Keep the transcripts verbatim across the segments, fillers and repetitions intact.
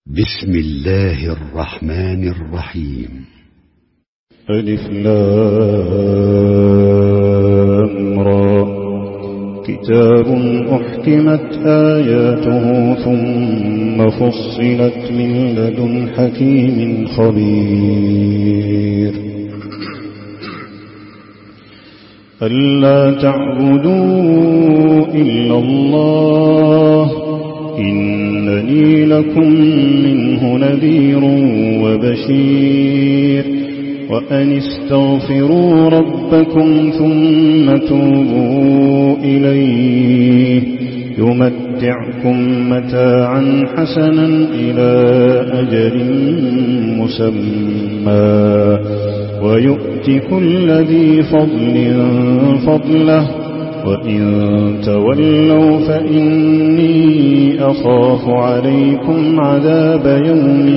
بسم الله الرحمن الرحيم. ألف لام را. كتاب أحكمت آياته ثم فصلت من لدن حكيم خبير. ألا تعبدوا إلا الله إنني لكم منه نذير وبشير. وأن استغفروا ربكم ثم توبوا إليه يمتعكم متاعا حسنا إلى أجل مسمى ويؤت كل ذي فضل فضله وإن تولوا فإني أخاف عليكم عذاب يوم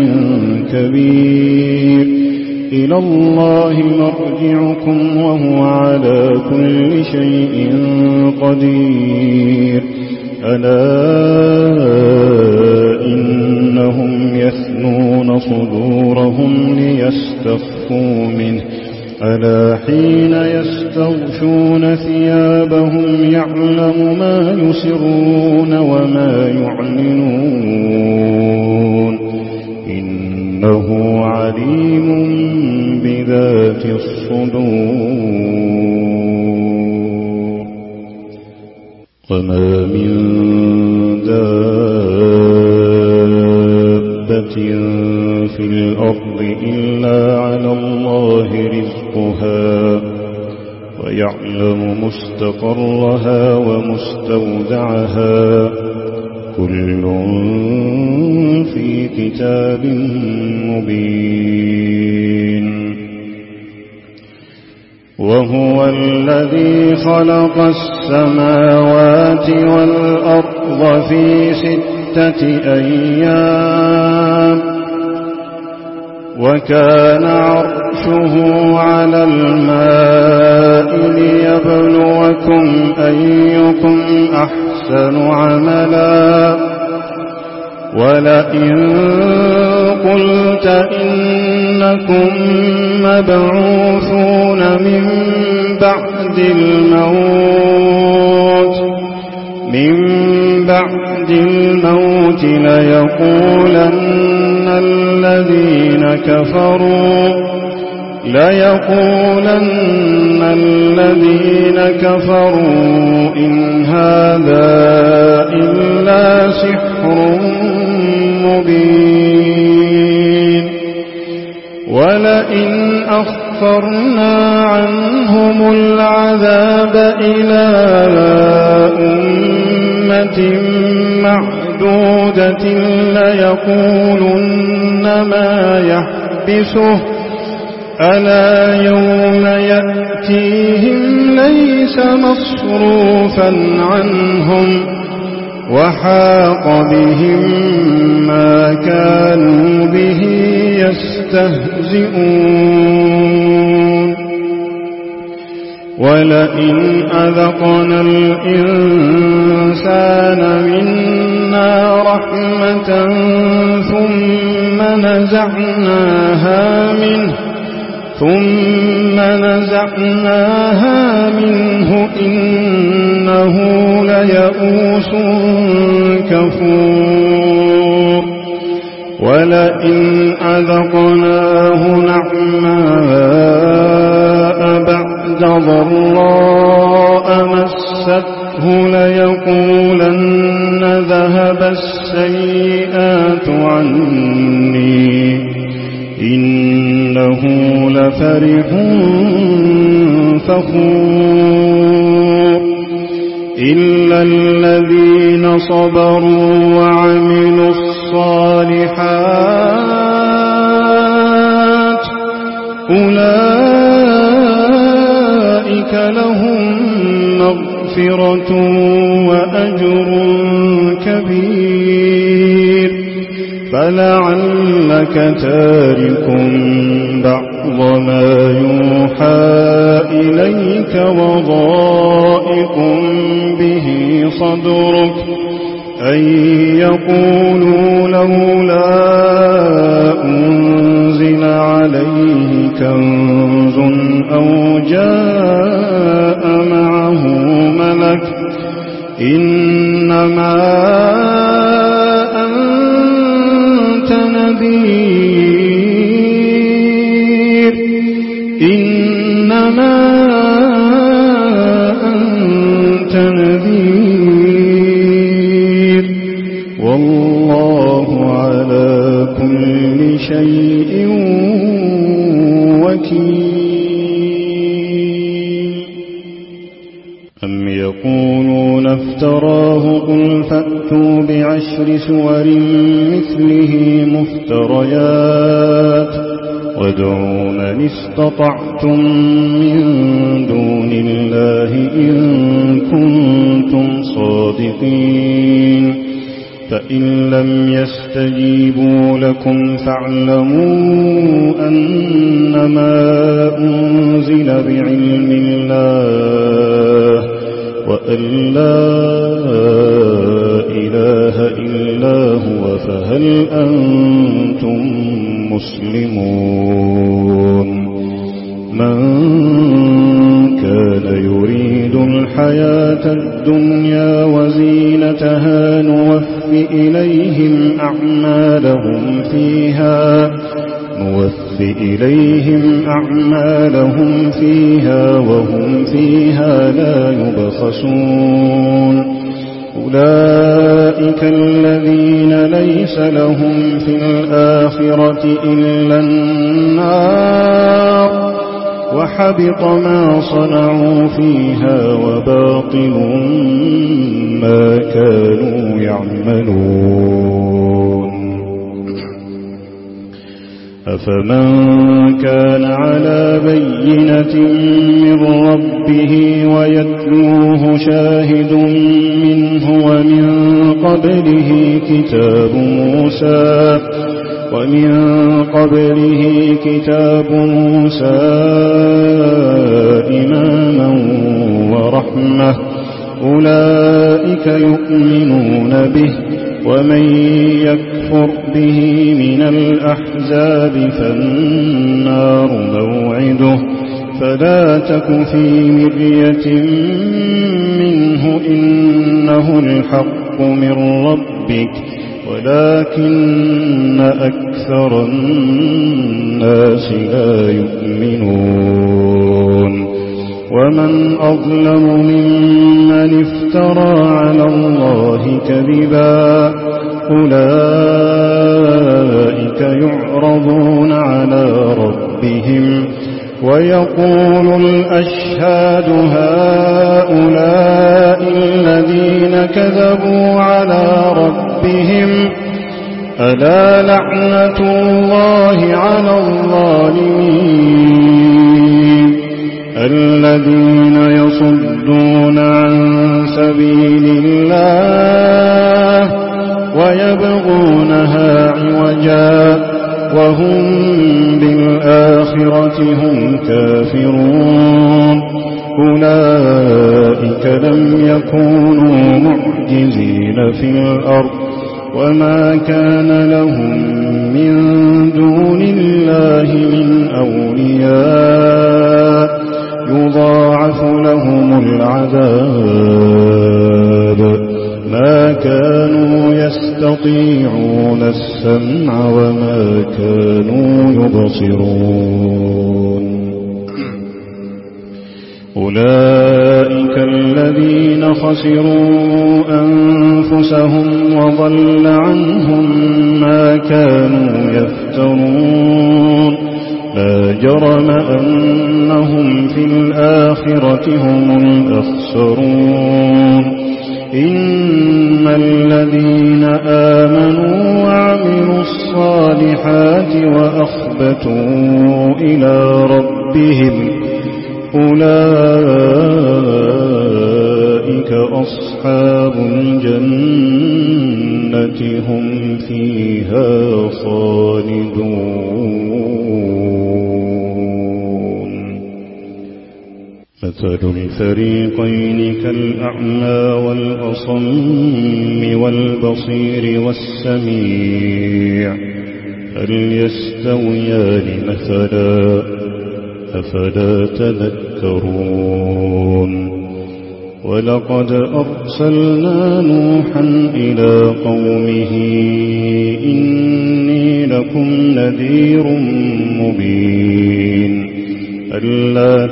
كبير. إلى الله مرجعكم وهو على كل شيء قدير. ألا إنهم يثنون صدورهم ليستخفوا منه ألا حين يستغشون ثيابهم يعلم ما يسرون وما يعلنون إنه عليم بذات الصدور. وما من دابة في الأرض إلا على الله رزقها ويعلم مستقرها ومستودعها كل في كتاب مبين. وهو الذي خلق السماوات والأرض في ستة أيام وكان عرشه على الماء ليبلوكم أيكم أحسن عملا. ولئن قلت إنكم مبعوثون من بعد الموت من بعد الموت ليقولن الذين كفروا ليقولن الذين كفروا إن هذا إلا سحر مبين. ولئن أخرنا عنهم العذاب إلى أمة معدودة ليقولن ما يحبسه ألا يوم يأتيهم ليس مصروفا عنهم وحاق بهم ما كانوا به يستهزئون. ولئن أذقنا الإنسان منا رحمة ثم نزعناها منه ثم نزعناها منه إنه ليئوس كفور. ولئن أذقناه نعماء بعد ضراء مسته ليقولن ذهب السيئات عني إنه لفرح فخور. إلا الذين صبروا وعملوا الصالحات أولئك لهم مغفرة وأجر كبير. فلعلك تارك بعض ما يوحى إليك وضائق به صدرك أن يقولوا لولا كنز أو جاء معه ملك إنما أنت نذير إنما أنت نذير والله على كل شيء وكيل. أم يقولون افتراه قل فأتوا بعشر سور مثله مفتريات وادعوا من استطعتم من دون الله إن كنتم صادقين فإن لم يستجيبوا لكم فاعلموا أنما أنزل بعلم الله وأن لا إله إلا هو فهل أنتم مسلمون. من كان يريد الحياة الدنيا وزينتها نوفي إليهم أعمالهم فيها نوفي إليهم أعمالهم فيها وهم فيها لا يبخسون. أولئك الذين ليس لهم في الآخرة إلا النار وحبط ما صنعوا فيها وباطل ما كانوا يعملون. أفمن كان على بينة من ربه ويتلوه شاهد منه ومن قبله كتاب موسى ومن قبله كتاب موسى إماما ورحمة أولئك يؤمنون به ومن يكفر به من الأحزاب فالنار موعده فلا تك في مرية منه إنه الحق من ربك ولكن أكثر الناس لا يؤمنون. ومن أظلم ممن افترى على الله كذبا أولئك يعرضون على ربهم ويقول الأشهاد هؤلاء الذين كذبوا على ربهم ألا لعنة الله على الظالمين الذين يصدون عن سبيل الله ويبغونها عوجا وهم بالآخرة هم كافرون. أولئك لم يكونوا معجزين في الأرض وما كان لهم من دون الله من أولياء يضاعف لهم العذاب ما كانوا يستطيعون السمع وما كانوا يبصرون. أولئك الذين خسروا أنفسهم وضل عنهم ما كانوا يفترون. لا جرم أنهم في الآخرة هم الأخسرون. إن الذين آمنوا وعملوا الصالحات وأخبتوا إلى ربهم أولئك أصحاب الجنة هم فيها خالدون. مثل الفريقين كالأعمى والأصم والبصير والسميع هل يستويان مثلا أفلا تذكرون ولقد أرسلنا نوحا إلى قومه إني لكم نذير مبين ألا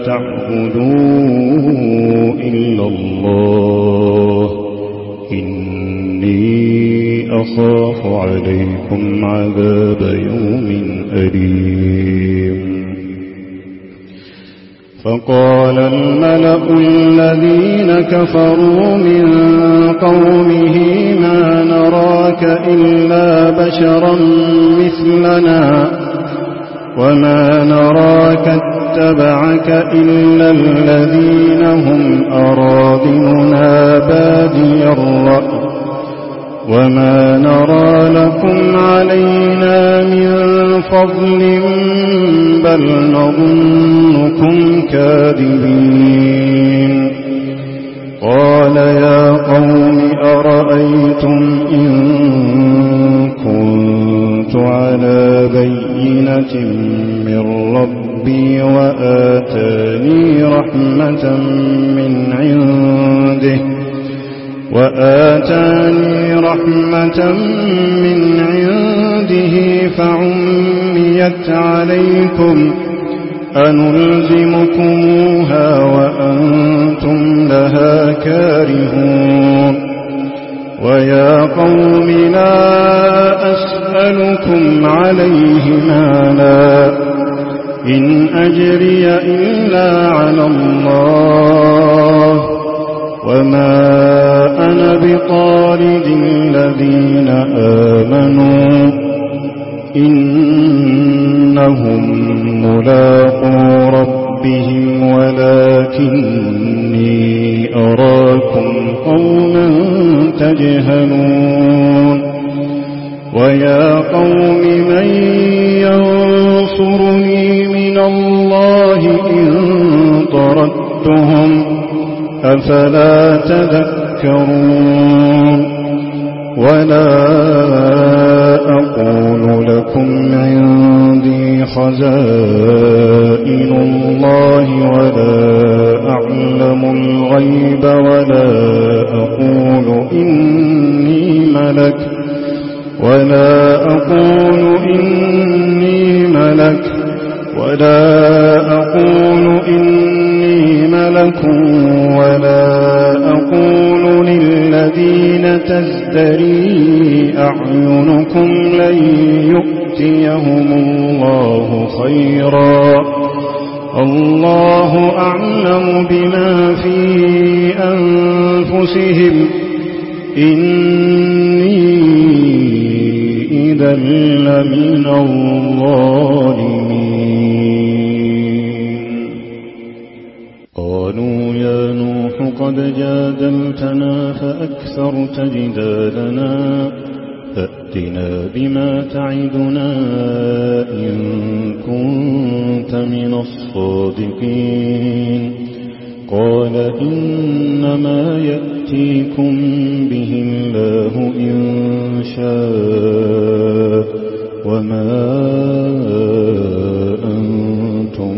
تعبدوا إلا الله إني أخاف عليكم عذاب يوم أليم فقال الملأ الذين كفروا من قومه ما نراك إلا بشرا مثلنا وما نراك اتبعك إلا الذين هم أراذلنا بادي الرأي وما نرى لكم علينا من فضل بل نظنكم كاذبين قال يا قوم أرأيتم إن كنت على بينة من ربي وآتاني رحمة من عنده وآتاني رحمة من عنده فعميت عليكم أنلزمكموها وأنتم لها كارهون ويا قوم لا أسألكم عليه مالا إن أجري إلا على الله وما أنا بطارد الذين آمنوا إنهم ملاقو ربهم ولكني أراكم قوما تجهلون ويا قوم من ينصرني من الله إن طردتهم أفلا تذكرون ولا أقول لكم عندي خزائن الله ولا أعلم الغيب ولا أقول إني ملك ولا أقول إني ملك ولا أقول إني ملك ولا أقول للذين تزدري أعينكم لن يؤتيهم الله خيرا الله أعلم بما في أنفسهم إني إذا لمن الظالمين قالوا يا نوح قد جادلتنا فأكثرت جدالنا فأتنا بما تعدنا إن كنت من الصادقين قال إنما يأتيكم به الله إن شاء وما أنتم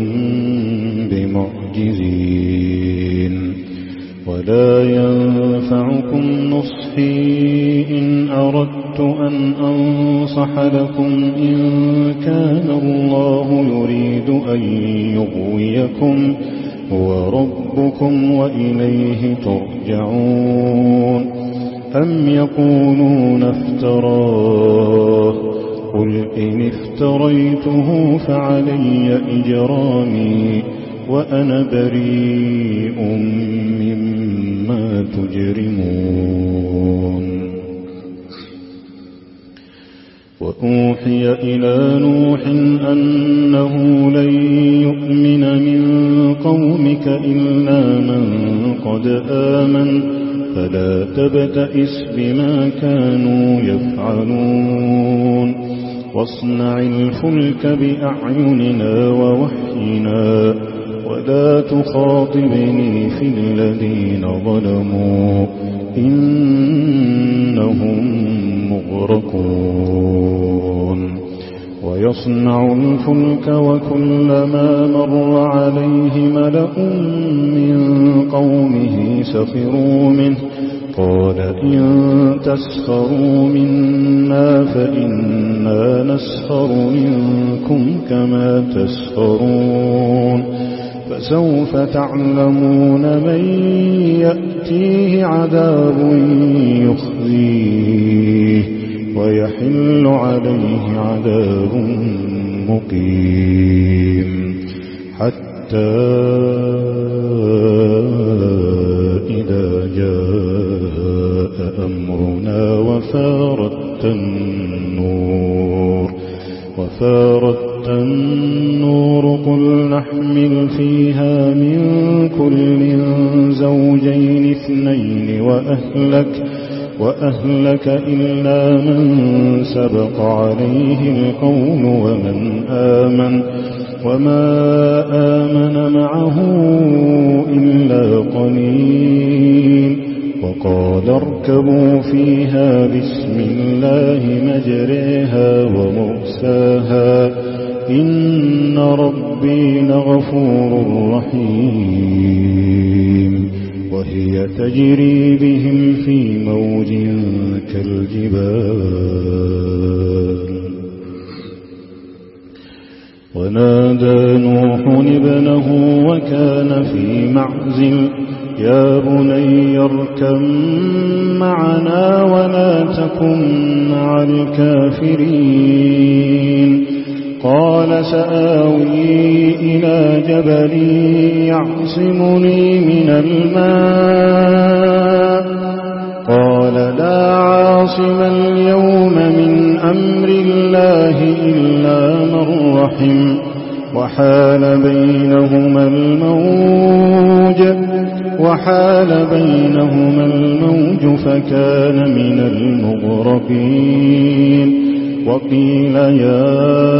بمعجزين ولا ينفعكم نصحي إن أردت أن أنصح لكم إن كان الله يريد أن يغويكم هو ربكم وإليه ترجعون أم يقولون افتراه قل إن افتريته فعلي إجرامي وأنا بريء مما تجرمون وأوحي إلى نوح أنه لن يؤمن من قومك إلا من قد آمن فلا تبتئس بما كانوا يفعلون واصنع الفلك بأعيننا ووحينا ولا تخاطبني في الذين ظلموا إنهم مغرقون يصنع الفلك وكلما مر عليه ملأ من قومه سخروا منه قال إن تسخروا منا فإنا نسخر منكم كما تسخرون فسوف تعلمون من يأتيه عذاب يخزيه ويحل عليه عذاب مقيم حتى إذا جاء أمرنا وفارت النور وفارت النور قل نحمل فيها من كل زوجين اثنين وأهلك وأهلك إلا من سبق عليه القول ومن آمن وما آمن معه إلا قليل وقال اركبوا فيها بسم الله مجريها ومرساها إن ربي لغفور رحيم وهي تجري بهم في موج كالجبال ونادى نوح ابنه وكان في معزل يا بني اركب معنا ولا تكن مع الكافرين قال سآوي إلى جبل يعصمني من الماء قال لا عاصم اليوم من أمر الله إلا من رحم وحال بينهما الموج وحال بينهما الموج فكان من المغرقين وقيل يا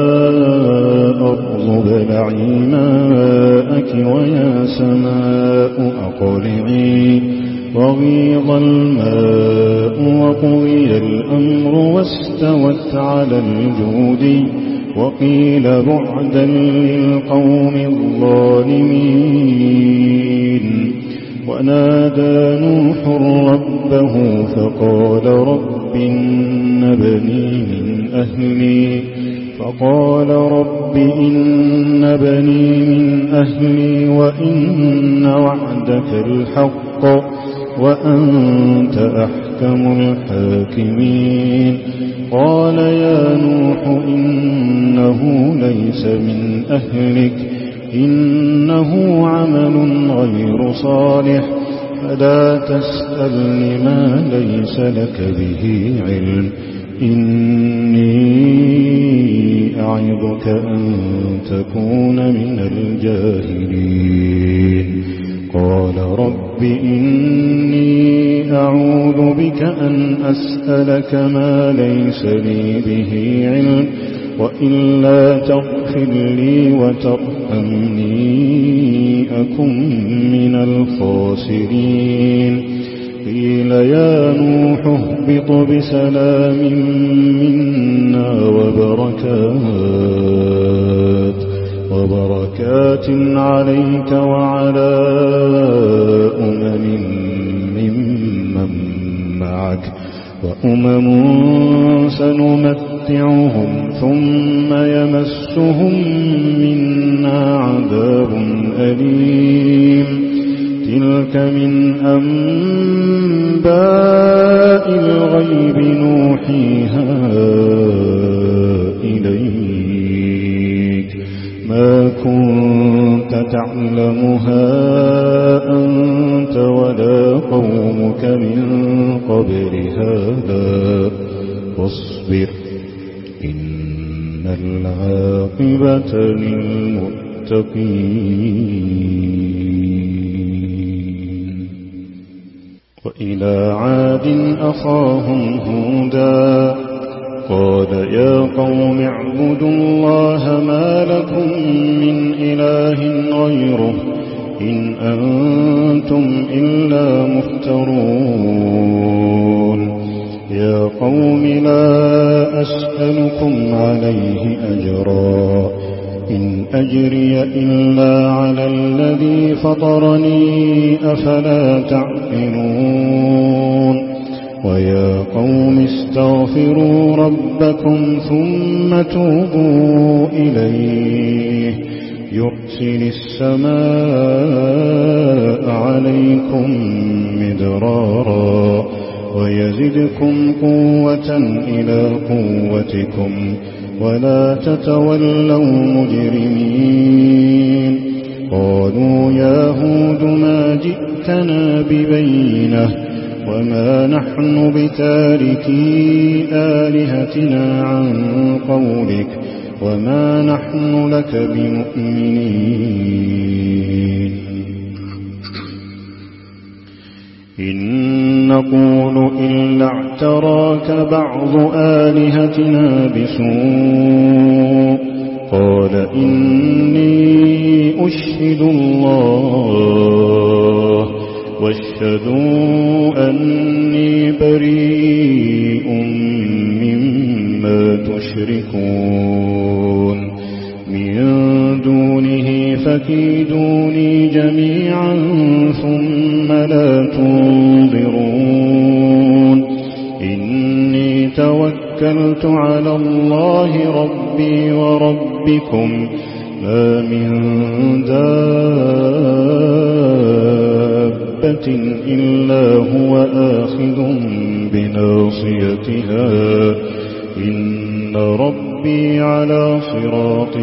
أرض ابلعي ماءك ويا سماء أقلعي وغيض الماء وقضي الأمر واستوت على الجود وقيل بعدا للقوم الظالمين ونادى نوح ربه فقال رب إن بني من أهلي فقال رب إن بني من أهلي وإن وعدك الحق وأنت أحكم الحاكمين قال يا نوح إنه ليس من أهلك إنه عمل غير صالح فلا تسألني ما ليس لك به علم إني أعظك أن تكون من الجاهلين قال رب إني أعوذ بك أن أسألك ما ليس لي به علم وإلا تغفر لي وترحمني أكن من الخاسرين قيل يا نوح اهبط بسلام منا وبركات وبركات عليك وعلى أمم ممن معك وأمم سنمتعهم ثم يمسهم منا عذاب أليم تلك من أنباء الغيب نوحيها إليك ما كنت تعلمها أنت ولا قومك من قبل هذا واصبر إن العاقبة للمتقين وإلى عاد أخاهم هودا قال يا قوم اعبدوا الله ما لكم من إله غيره إن أنتم إلا مفترون يا قوم لا أسألكم عليه أجرا إن أجري إلا على الذي فطرني أفلا تعقلون ويا قوم استغفروا ربكم ثم توبوا إليه يرسل السماء عليكم مدرارا ويزدكم قوة إلى قوتكم ولا تتولوا مجرمين قالوا يا هود ما جئتنا ببينة وما نحن بتاركي آلهتنا عن قولك وما نحن لك بمؤمنين إن نقول إلا اعتراك بعض آلهتنا بسوء قال إني أشهد الله واشهدوا أني بريء مما تشركون من دونه فكيدوني جميعا ثم لا تنظرون إني توكلت على الله ربي وربكم ما من دابة إلا هو آخذ بناصيتها إن ربي على صراط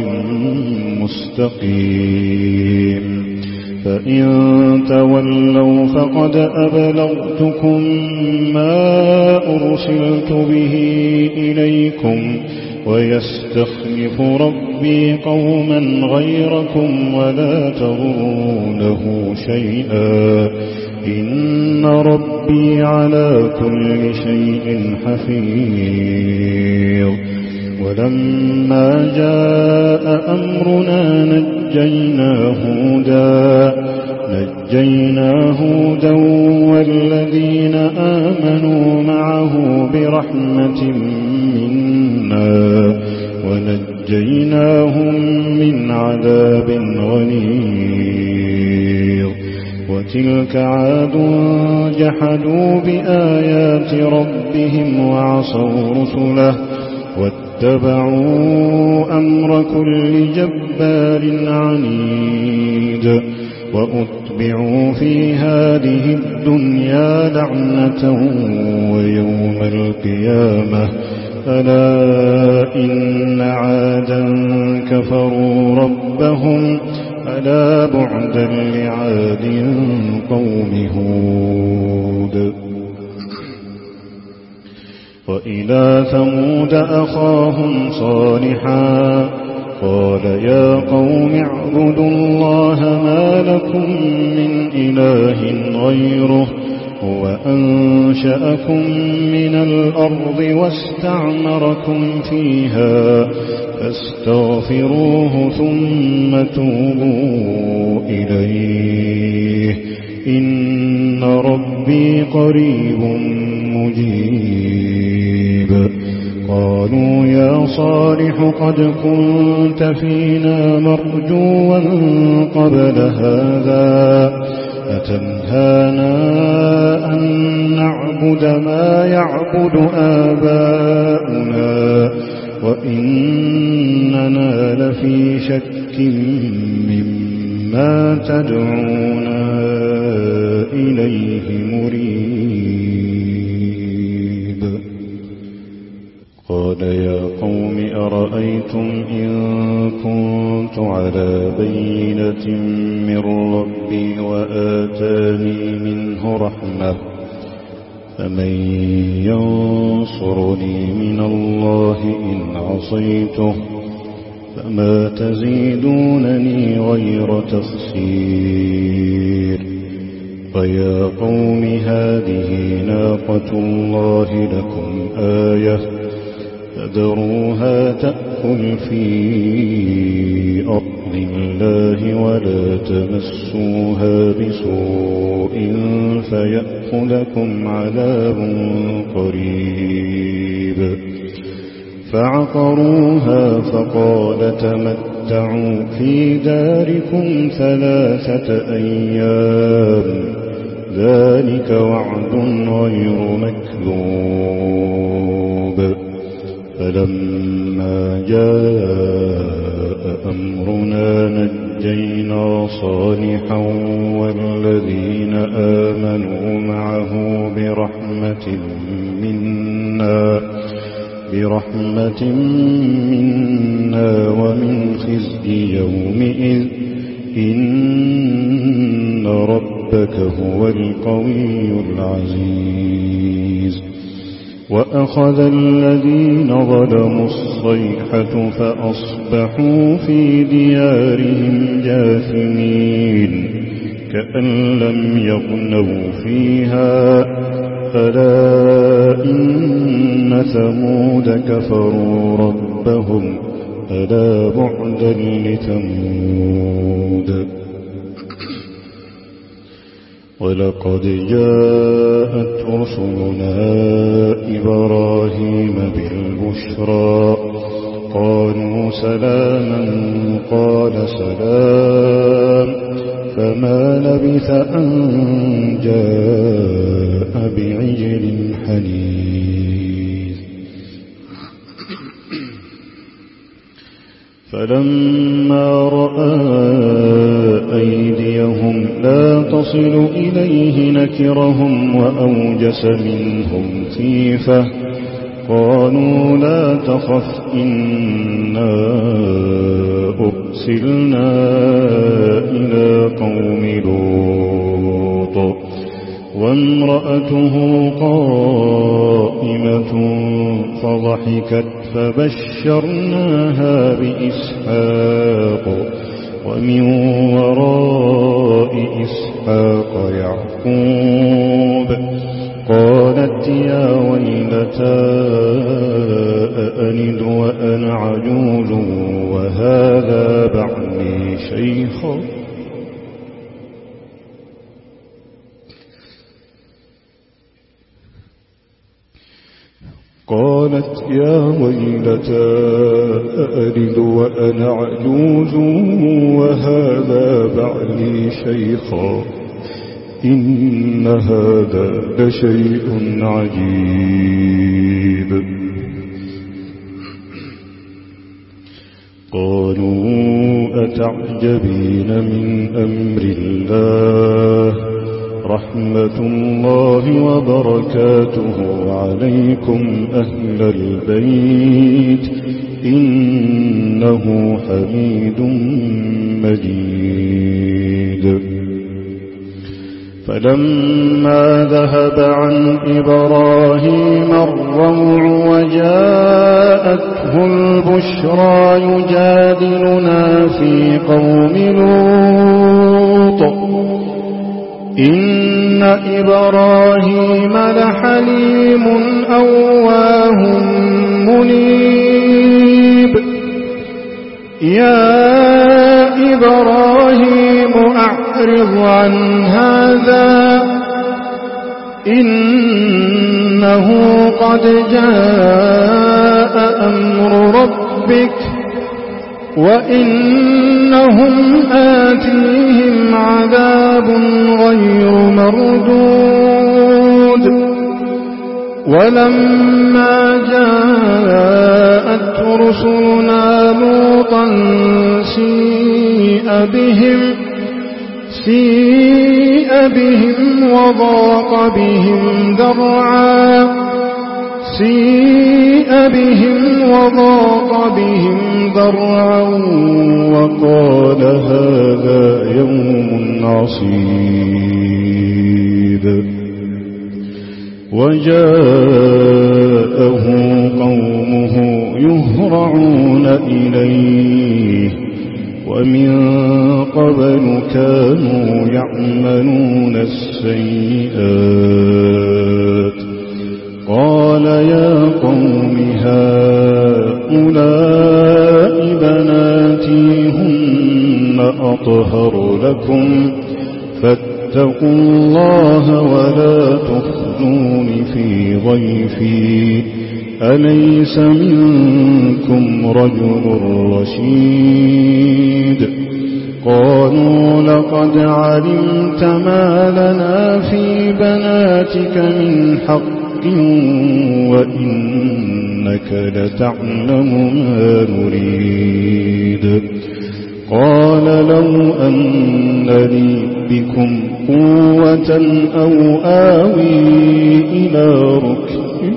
مستقيم فإن تولوا فقد أبلغتكم ما أرسلت به إليكم ويستخلف ربي قوما غيركم ولا تضرونه شيئا إن ربي على كل شيء حفيظ ولما جاء أمرنا نجينا هودا نجينا هودا والذين آمنوا معه برحمة منا ونجيناهم من عذاب غليظ وتلك عاد جحدوا بآيات ربهم وعصوا رسله واتبعوا أمر كل جبار عنيد وأتبعوا في هذه الدنيا لعنة ويوم القيامة ألا إن عادا كفروا ربهم ألا بعدا لعاد قوم هود وإلى ثمود أخاهم صالحا قال يا قوم اعبدوا الله ما لكم من إله غيره هو أنشأكم من الأرض واستعمركم فيها فاستغفروه ثم توبوا إليه إن ربي قريب مجيب قالوا يا صالح قد كنت فينا مرجوا قبل هذا أتنهانا أن نعبد ما يعبد آباؤنا وإننا لفي شك مما تدعونا إليه مريب قال يا قوم أرأيتم إن كنت على بينة من ربي وآتاني منه رحمة فمن ينصرني من الله إن عصيته فما تزيدونني غير تخسير ويا قوم هذه ناقة الله لكم آية فذروها تأكل في أرض الله ولا تمسوها بسوء فيأخذكم عذاب قريب. فعقروها فقال تمتعوا في داركم ثلاثة أيام ذلك وعد غير مكذوب. فلما جاء أمرنا نجينا صالحا والذين آمنوا معه برحمة منا برحمة منا ومن خزي يومئذ إن ربك هو القوي العزيز. وأخذ الذين ظلموا الصيحة فأصبحوا في ديارهم جاثمين كأن لم يغنوا فيها ألا إن ثمود كفروا ربهم ألا بعدا لثمود. ولقد جاءت رسلنا إبراهيم بالبشرى قالوا سلاما قال سلام فما لبث أن جاء بعجل حنيذ. فلما رأى أيديهم لا تصل إليه نكرهم وأوجس منهم خيفة قالوا لا تخف إنا أرسلنا إلى قوم لوط وامرأته قائمة فضحكت فبشرناها بإسحاق ومن وراء إسحاق يعقوب قالت يا ويلتى أألد وأنا عجوز وهذا بعلي شيخا. قالت يا ويلتى أألد وأنا عجوز وهذا بعلي شيخا إن هذا لشيء عجيب. قالوا أتعجبين من أمر الله رحمة الله وبركاته عليكم أهل البيت إنه حميد مجيد. فلما ذهب عن إبراهيم الروع وجاءته البشرى يجادلنا في قوم لوط إن إبراهيم لحليم أواه منيب. يا إبراهيم أعرض عن هذا إنه قد جاء أمر ربك وإنهم آتيهم عذاب غير مردود. ولما جاءت رسلنا لوطا سيء بهم سيء بهم وضاق بهم ذرعا سيء بهم وضاق بهم ذرعا وقال هذا يوم عصيب. وجاءه قومه يهرعون إليه ومن قبل كانوا يعملون السيئات قال يا قوم هؤلاء بناتي هن أطهر لكم فاتقوا الله ولا تخزون في ضيفي أليس منكم رجل رشيد قالوا لقد علمت ما لنا في بناتك من حق وإنك لتعلم ما نريد قال لو أن لي بكم قوة أو آوي إلى ركب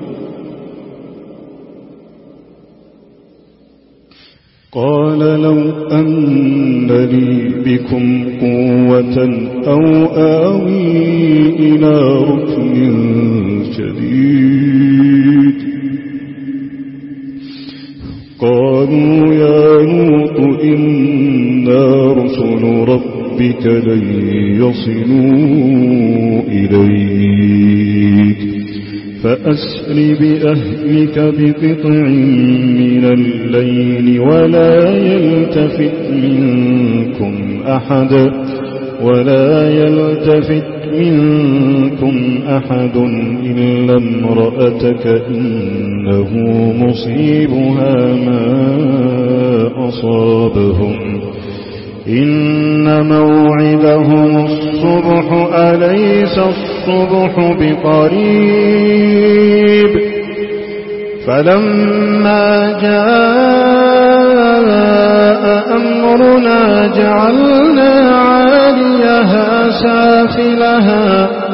قال لو أن لي بكم قوة أو آوي إلى ركن شديد قالوا يا لوط إنا رسل ربك لن يصلوا إليك فأسر بأهلك بقطع من الليل ولا يلتفت منكم أحد ولا يلتفت منكم أحد إلا امرأتك إنه مصيبها ما أصابهم إن موعدهم الصبح أليس الصبح بقريب فلما جاء أمرنا جعلنا عاليها سافلها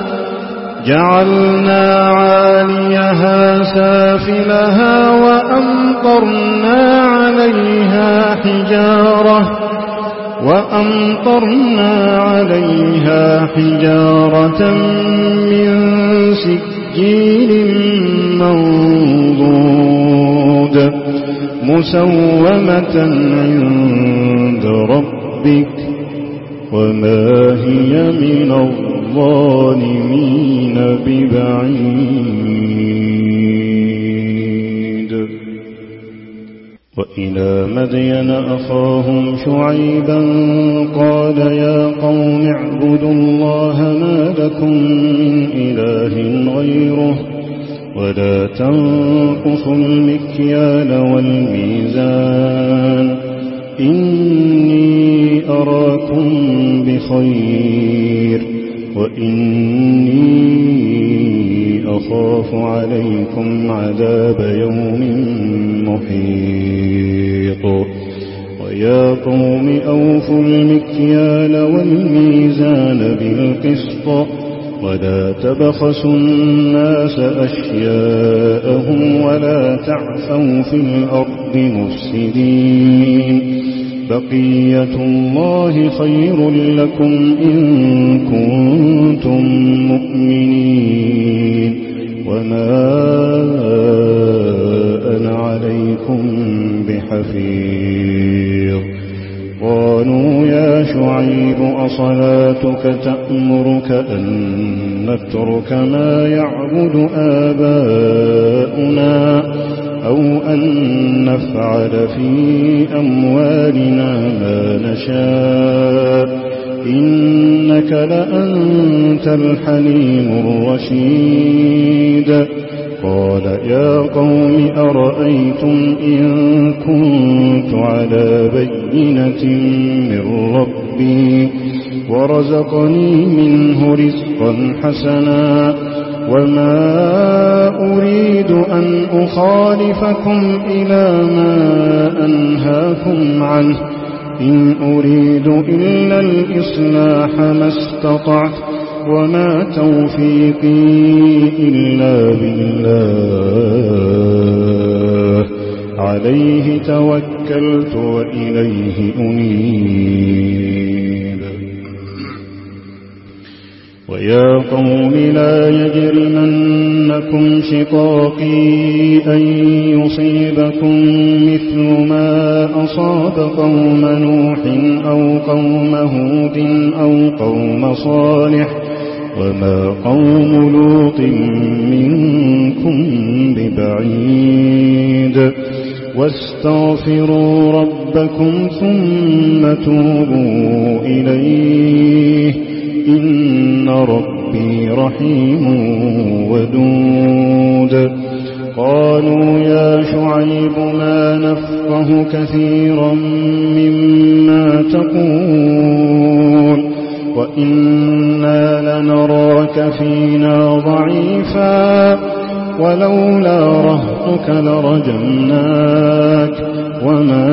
جعلنا عاليها سافلها وأمطرنا عليها حجارة وأمطرنا عليها حجارة من سجيل منضود مسومة عند ربك وما هي من الظالمين ببعيد وإلى مدين أخاهم شعيبا قال يا قوم اعبدوا الله ما لكم من إله غيره ولا تنقصوا المكيال والميزان إني أراكم بخير وإني أخاف عليكم عذاب يوم محيط ويا قوم أوفوا المكيال والميزان بالقسط ولا تبخسوا الناس أشياءهم ولا تعثوا في الأرض مفسدين بقية الله خير لكم إن كنتم مؤمنين وما أنا عليكم بحفيظ قالوا يا شعيب أصلاتك تأمرك أن نترك ما يعبد آباؤنا أو أن نفعل في أموالنا ما نشاء إنك لأنت الحليم الرشيد قال يا قوم أرأيتم إن كنت على بينة من ربي ورزقني منه رزقا حسنا وما أريد أن أخالفكم إلى ما أنهاكم عنه إن أريد إلا الإصلاح ما استطعت وما توفيقي إلا بالله عليه توكلت وإليه أنيب ويا قوم لا يجرمنكم شقاقي أن يصيبكم مثل ما أصاب قوم نوح أو قوم هود أو قوم صالح وما قوم لوط منكم ببعيد واستغفروا ربكم ثم توبوا إليه إن ربي رحيم ودود قالوا يا شعيب ما نفقه كثيرا مما تقول وإنا لنراك فينا ضعيفا ولولا رهطك لرجمناك وما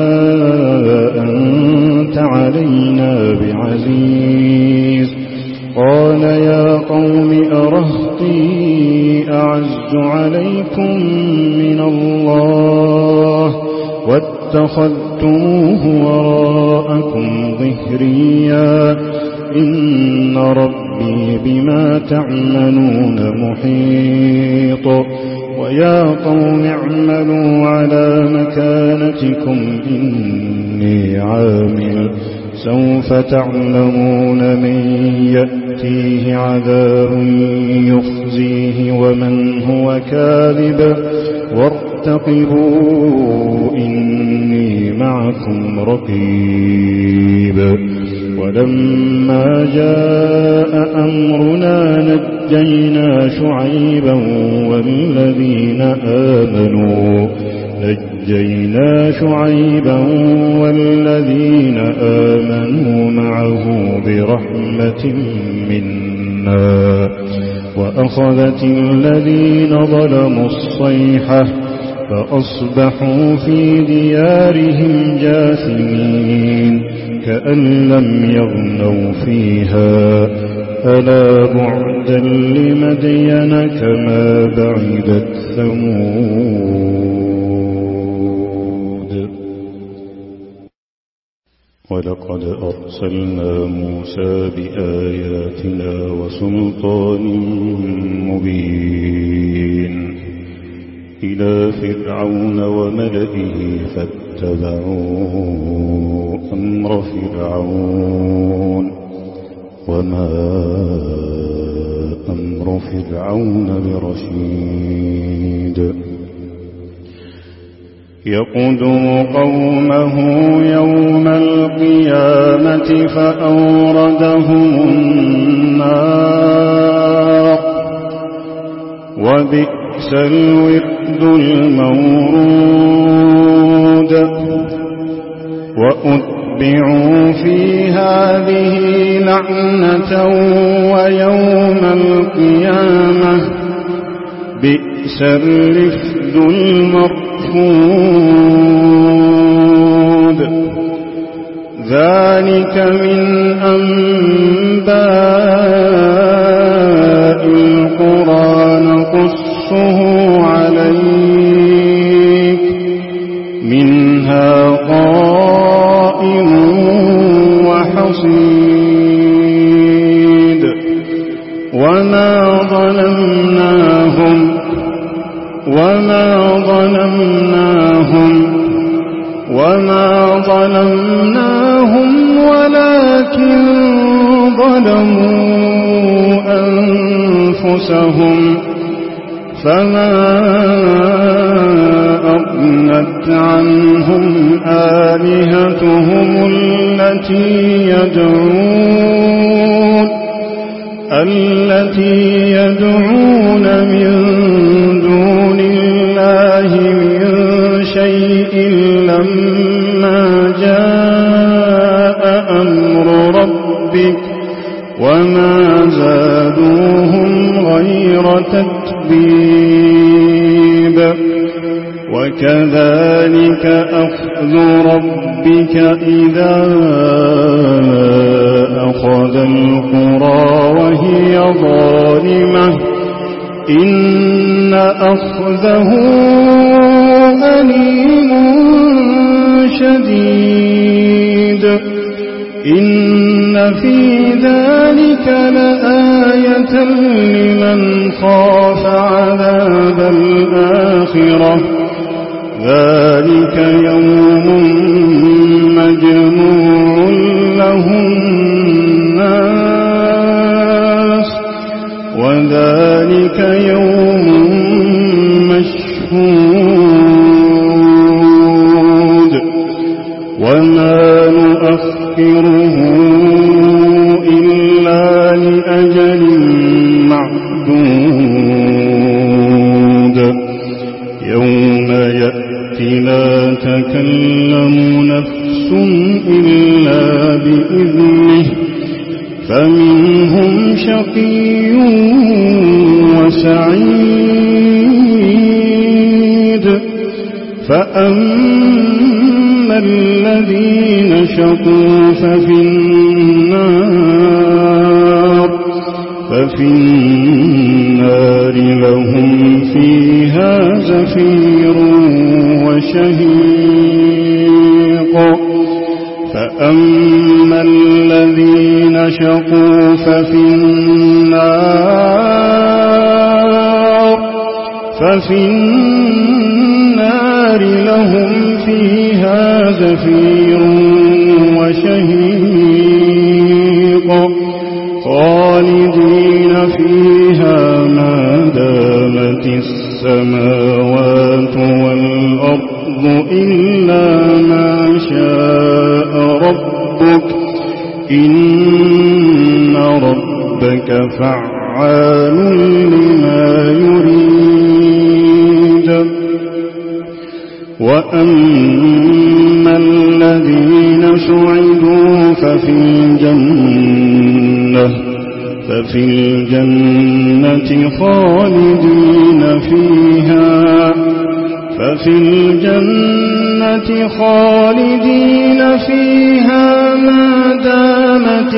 أنت علينا بعزيز قال يا قوم أرهطي أعز عليكم من الله واتخذتموه وراءكم ظهريا إن ربي بما تعملون محيط ويا قوم اعملوا على مكانتكم إني عامل سوف تعلمون من يأتيه عذاب يخزيه ومن هو كاذب وارتقبوا إني معكم رقيب ولما جاء أمرنا نجينا شعيبا والذين آمنوا نجينا شعيبا والذين آمنوا معه برحمة منا وأخذت الذين ظلموا الصيحة فأصبحوا في ديارهم جاثمين كأن لم يغنوا فيها ألا بعدا لمدين كما بعدت ثمود ولقد أرسلنا موسى بآياتنا وسلطان مبين إلى فرعون وملئه فاتبعوا أمر فرعون وما أمر فرعون برشيد يقدم قومه يوم القيامة فأوردهم النار وبئس الورد المورود وأتبعوا في هذه لعنة ويوم القيامة بئس الرفد المرفود ذلك من أنباء القرى نقصه عليك منها قائم وحصيد وما ظلمناهم وما ظلمناهم وما ظلمناهم ولكن ظلموا أنفسهم فما أغنت عنهم آلهتهم التي يدعون التي يدعون من دون الله من شيء لما جاء أمر ربك وما زادوهم غير تتبيب وكذلك أخذ ربك إذا أخذ القرى وهي ظالمة إن أخذه أليم شديد إن في ذلك لآية لمن خاف عذاب الآخرة ذلك يوم مجموع له الناس وما نؤخره إلا لأجل معدود يوم يأتي لا تكلم نفس إلا بإذنه فمنهم شقي وسعيد فأما الذين شقوا ففي النار ففي النار لهم فيها زفير وشهيق فأما الذين شقوا ففي النار ففي النار لهم فيها زفير وشهيق خالدين فيها ما دامت السماوات والأرض إلا ما شاء ربك إن ربك فعال لما يريد وأما الذين سعدوا ففي الجنة ففي الجنة خالدين فيها ففي الجنة خالدين فيها ما دامت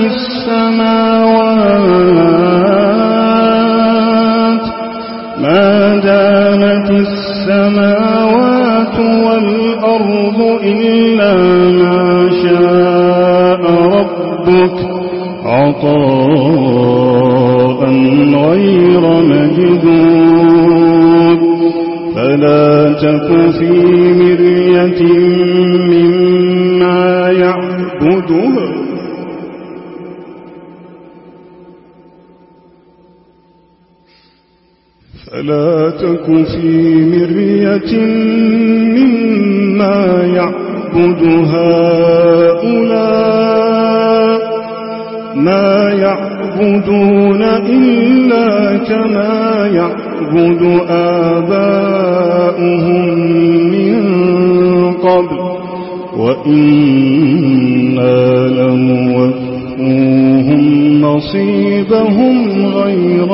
السماوات ما دامت السماوات والأرض إلا ما شاء ربك عطاء غير مجدود فلا تك في مرية مما يعبدون فلا تك في مرية مما يعبد هؤلاء ما يعبدون إلا كما يعبد آباؤهم من قبل وإنا لموفوهم نصيبهم غير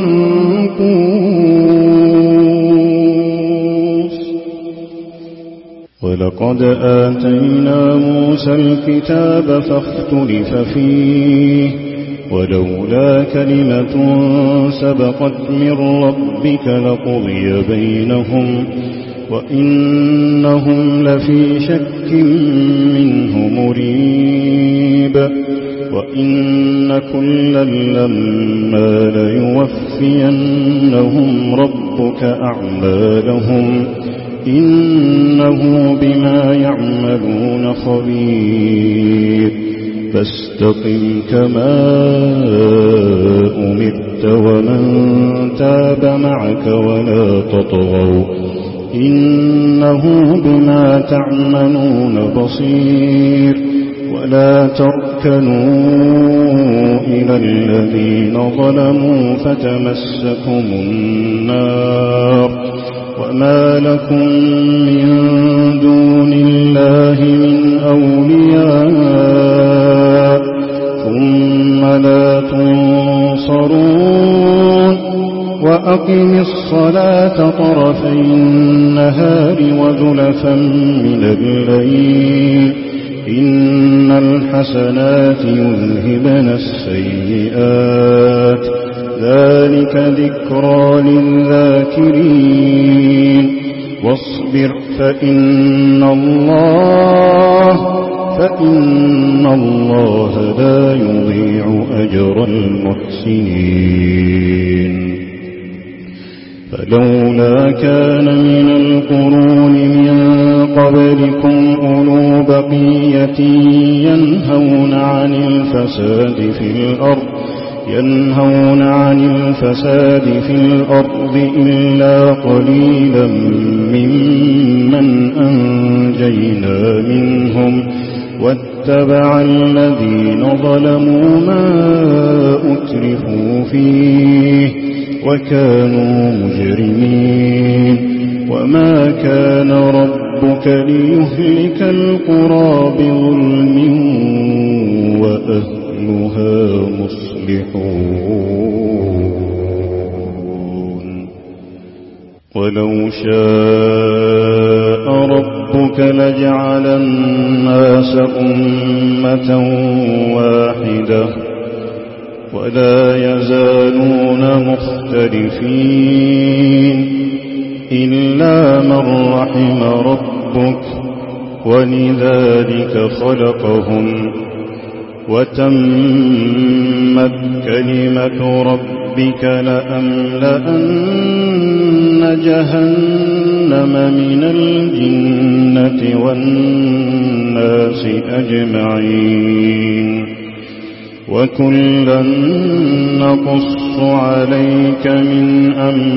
منقوص ولقد آتينا موسى الكتاب فاختلف فيه ولولا كلمة سبقت من ربك لقضي بينهم وإنهم لفي شك منه مريب وإن كلا لما ليوفينهم ربك أعمالهم إنه بما يعملون خبير فاستقم كما أمرت ومن تاب معك ولا تطغوا إنه بما تعملون بصير ولا تركنوا إلى الذين ظلموا فتمسكم النار وما لكم من دون الله من أولياء ثم لا تنصرون وأقم الصلاة طرفي النهار وزلفا من الليل إن الحسنات يذهبن السيئات ذلك ذكرى للذاكرين واصبر فإن الله فإن الله لا يضيع أجر المحسنين فلولا كان من القرون من قبلكم أولو بقية ينهون عن الفساد في الأرض ينهون عن الفساد في الأرض إلا قليلا ممن أنجينا نجينا منهم واتبع الذين ظلموا ما أترفوا فيه وكانوا مجرمين وما كان ربك ليهلك القرى بظلم وأهلها مصلحون ولو شاء ربك لجعل الناس أمة واحدة ولا يزالون مختلفين إلا من رحم ربك ولذلك خلقهم وتمت كلمة ربك لأملأن جهنم من الجنة والناس أجمعين وكلا نقص عليك من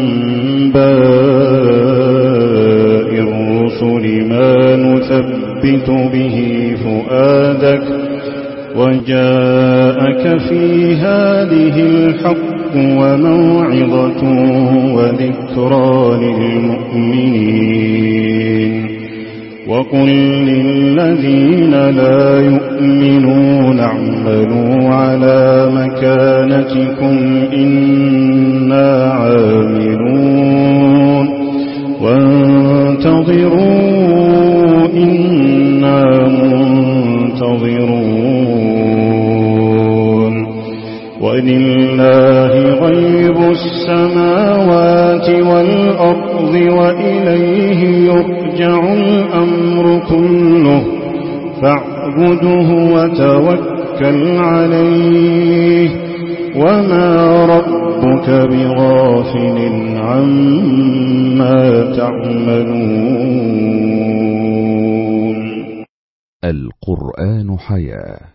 أنباء الرسل ما نثبت به فؤادك وجاءك في هذه الحق وموعظة وذكرى للمؤمنين وقل للذين لا يؤمنون اعملوا على مكانتكم إنا عاملون وانتظروا إنا منتظرون ولله غيب السماوات والأرض وإليه يرجع الأمر كله فاعبده وتوكل عليه وما ربك بغافل عما تعملون. القرآن حياة.